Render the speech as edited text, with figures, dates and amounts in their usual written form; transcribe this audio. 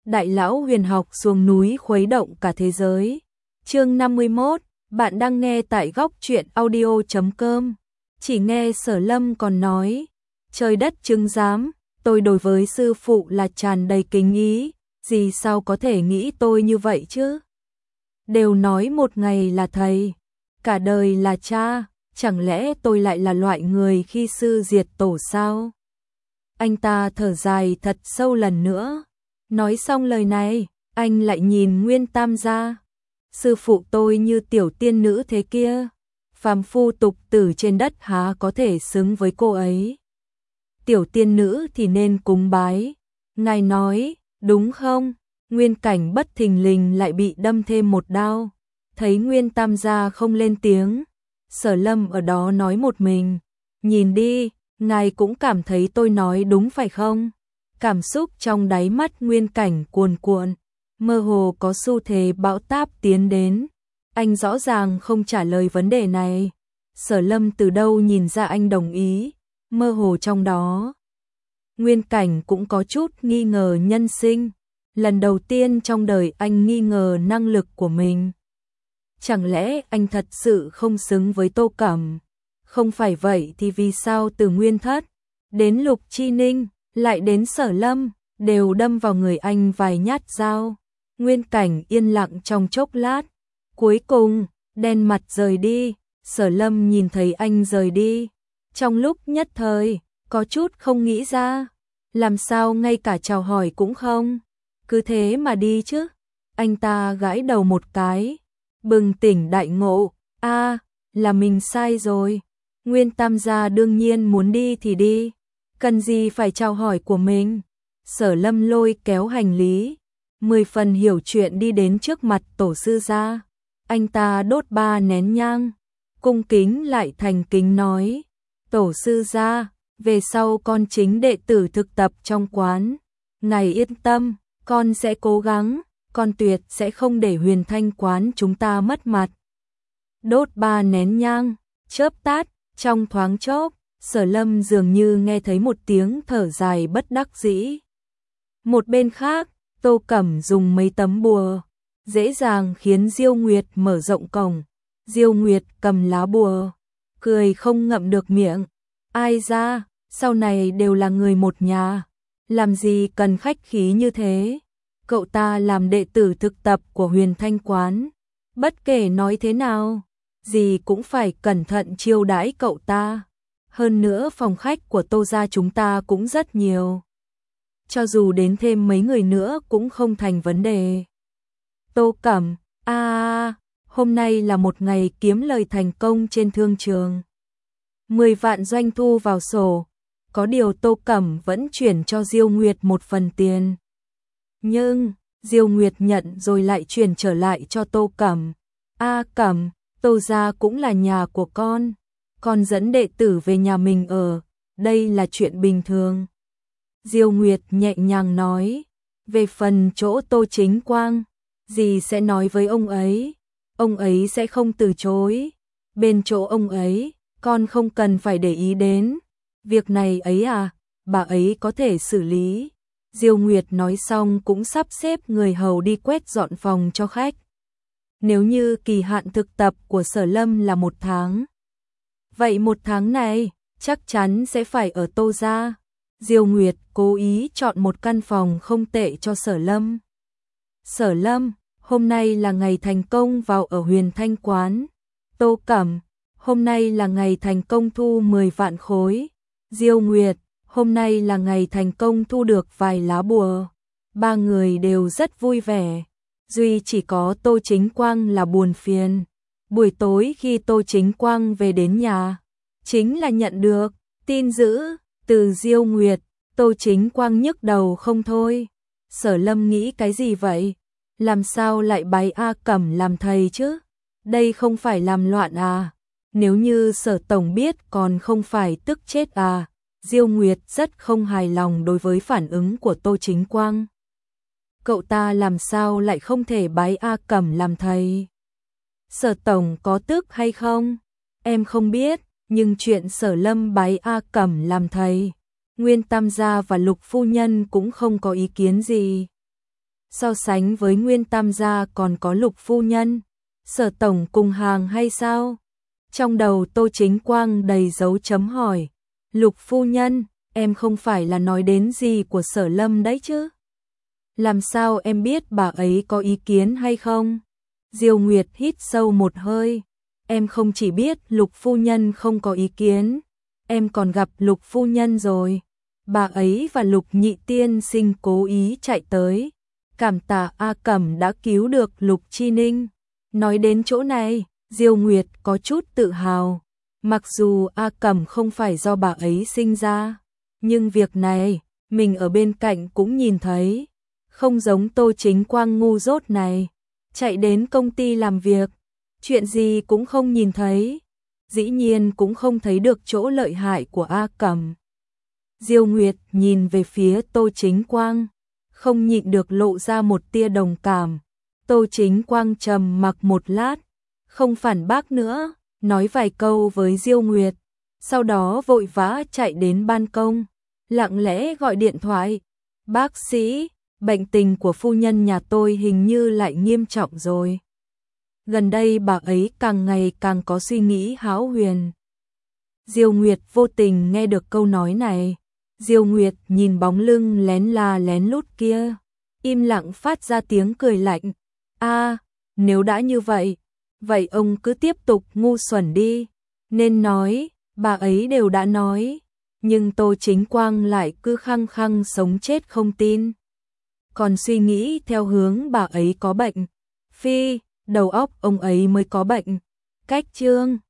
Đại lão huyền học xuống núi khuấy động cả thế giới. Chương 51, bạn đang nghe tại góc truyện audio.com. Chỉ nghe Sở Lâm còn nói, trời đất chứng giám, tôi đối với sư phụ là tràn đầy kính ý, gì sao có thể nghĩ tôi như vậy chứ? Đều nói một ngày là thầy, cả đời là cha, chẳng lẽ tôi lại là loại người khi sư diệt tổ sao? Anh ta thở dài thật sâu lần nữa. Nói xong lời này, anh lại nhìn Nguyên Tam gia. Sư phụ tôi như tiểu tiên nữ thế kia, phàm phu tục tử trên đất há có thể xứng với cô ấy. Tiểu tiên nữ thì nên cúng bái. Ngài nói, đúng không? Nguyên Cảnh bất thình lình lại bị đâm thêm một đao. Thấy Nguyên Tam gia không lên tiếng, Sở Lâm ở đó nói một mình, nhìn đi, ngài cũng cảm thấy tôi nói đúng phải không? Cảm xúc trong đáy mắt Nguyên Cảnh cuồn cuộn, mơ hồ có xu thế bão táp tiến đến. Anh rõ ràng không trả lời vấn đề này. Sở Lâm từ đâu nhìn ra anh đồng ý, mơ hồ trong đó. Nguyên Cảnh cũng có chút nghi ngờ nhân sinh. Lần đầu tiên trong đời anh nghi ngờ năng lực của mình. Chẳng lẽ anh thật sự không xứng với Tô Cẩm? Không phải vậy thì vì sao từ Nguyên Thất đến Lục Chi Ninh lại đến Sở Lâm đều đâm vào người anh vài nhát dao? Nguyên Cảnh yên lặng trong chốc lát, cuối cùng đen mặt rời đi. Sở Lâm nhìn thấy anh rời đi, trong lúc nhất thời có chút không nghĩ ra, làm sao ngay cả chào hỏi cũng không, cứ thế mà đi chứ? Anh ta gãi đầu một cái, bừng tỉnh đại ngộ, là mình sai rồi. Nguyên Tam gia đương nhiên muốn đi thì đi, cần gì phải chào hỏi của mình. Sở Lâm lôi kéo hành lý, 10 phần hiểu chuyện đi đến trước mặt tổ sư gia. Anh ta đốt 3 nén nhang, cung kính lại thành kính nói, tổ sư gia, về sau con chính đệ tử thực tập trong quán, ngài yên tâm, con sẽ cố gắng, con tuyệt sẽ không để Huyền Thanh quán chúng ta mất mặt. Đốt 3 nén nhang, chớp tắt, trong thoáng chốc, Sở Lâm dường như nghe thấy một tiếng thở dài bất đắc dĩ. Một bên khác, Tô Cẩm dùng mấy tấm bùa, dễ dàng khiến Diêu Nguyệt mở rộng cổng. Diêu Nguyệt cầm lá bùa, cười không ngậm được miệng. Ai ra, sau này đều là người một nhà, làm gì cần khách khí như thế. Cậu ta làm đệ tử thực tập của Huyền Thanh quán, bất kể nói thế nào, gì cũng phải cẩn thận chiêu đãi cậu ta. Hơn nữa phòng khách của Tô gia chúng ta cũng rất nhiều, cho dù đến thêm mấy người nữa cũng không thành vấn đề. Tô Cẩm, hôm nay là một ngày kiếm lời thành công trên thương trường. 10 vạn doanh thu vào sổ, có điều Tô Cẩm vẫn chuyển cho Diêu Nguyệt một phần tiền. Nhưng, Diêu Nguyệt nhận rồi lại chuyển trở lại cho Tô Cẩm. Cẩm, Tô gia cũng là nhà của con dẫn đệ tử về nhà mình ở, đây là chuyện bình thường. Diêu Nguyệt nhẹ nhàng nói, về phần chỗ Tô Chính Quang, dì sẽ nói với ông ấy sẽ không từ chối. Bên chỗ ông ấy, con không cần phải để ý đến. Việc này ấy bà ấy có thể xử lý. Diêu Nguyệt nói xong cũng sắp xếp người hầu đi quét dọn phòng cho khách. Nếu như kỳ hạn thực tập của Sở Lâm là 1 tháng, vậy 1 tháng này chắc chắn sẽ phải ở Tô gia. Diêu Nguyệt cố ý chọn một căn phòng không tệ cho Sở Lâm. Sở Lâm, hôm nay là ngày thành công vào ở Huyền Thanh quán. Tô Cẩm, hôm nay là ngày thành công thu 10 vạn khối. Diêu Nguyệt, hôm nay là ngày thành công thu được vài lá bùa. 3 người đều rất vui vẻ, duy chỉ có Tô Chính Quang là buồn phiền. Buổi tối khi Tô Chính Quang về đến nhà, chính là nhận được tin dữ từ Diêu Nguyệt. Tô Chính Quang nhức đầu không thôi. Sở Lâm nghĩ cái gì vậy? Làm sao lại bái Cẩm làm thầy chứ? Đây không phải làm loạn Nếu như Sở tổng biết còn không phải tức chết Diêu Nguyệt rất không hài lòng đối với phản ứng của Tô Chính Quang. Cậu ta làm sao lại không thể bái Cẩm làm thầy? Sở tổng có tức hay không? Em không biết, nhưng chuyện Sở Lâm bái Cẩm làm thầy, Nguyên Tam gia và Lục phu nhân cũng không có ý kiến gì. So sánh với Nguyên Tam gia còn có Lục phu nhân, Sở tổng cùng hàng hay sao? Trong đầu Tô Chính Quang đầy dấu chấm hỏi. Lục phu nhân, em không phải là nói đến gì của Sở Lâm đấy chứ? Làm sao em biết bà ấy có ý kiến hay không? Diêu Nguyệt hít sâu một hơi. Em không chỉ biết Lục phu nhân không có ý kiến, em còn gặp Lục phu nhân rồi. Bà ấy và Lục nhị tiên sinh cố ý chạy tới. Cảm tạ A Cẩm đã cứu được Lục Chi Ninh. Nói đến chỗ này, Diêu Nguyệt có chút tự hào. Mặc dù A Cẩm không phải do bà ấy sinh ra, nhưng việc này, mình ở bên cạnh cũng nhìn thấy. Không giống Tô Chính Quang ngu dốt này, chạy đến công ty làm việc, chuyện gì cũng không nhìn thấy. Dĩ nhiên cũng không thấy được chỗ lợi hại của A Cẩm. Diêu Nguyệt nhìn về phía Tô Chính Quang, không nhịn được lộ ra một tia đồng cảm. Tô Chính Quang trầm mặc một lát, không phản bác nữa, nói vài câu với Diêu Nguyệt, sau đó vội vã chạy đến ban công, lặng lẽ gọi điện thoại. Bác sĩ, bệnh tình của phu nhân nhà tôi hình như lại nghiêm trọng rồi. Gần đây bà ấy càng ngày càng có suy nghĩ hão huyền. Diêu Nguyệt vô tình nghe được câu nói này. Diêu Nguyệt nhìn bóng lưng lén la lén lút kia, im lặng phát ra tiếng cười lạnh. Nếu đã như vậy, vậy ông cứ tiếp tục ngu xuẩn đi. Nên nói, bà ấy đều đã nói, nhưng Tô Chính Quang lại cứ khăng khăng sống chết không tin. Còn suy nghĩ theo hướng bà ấy có bệnh. Phi, đầu óc ông ấy mới có bệnh. Cách chương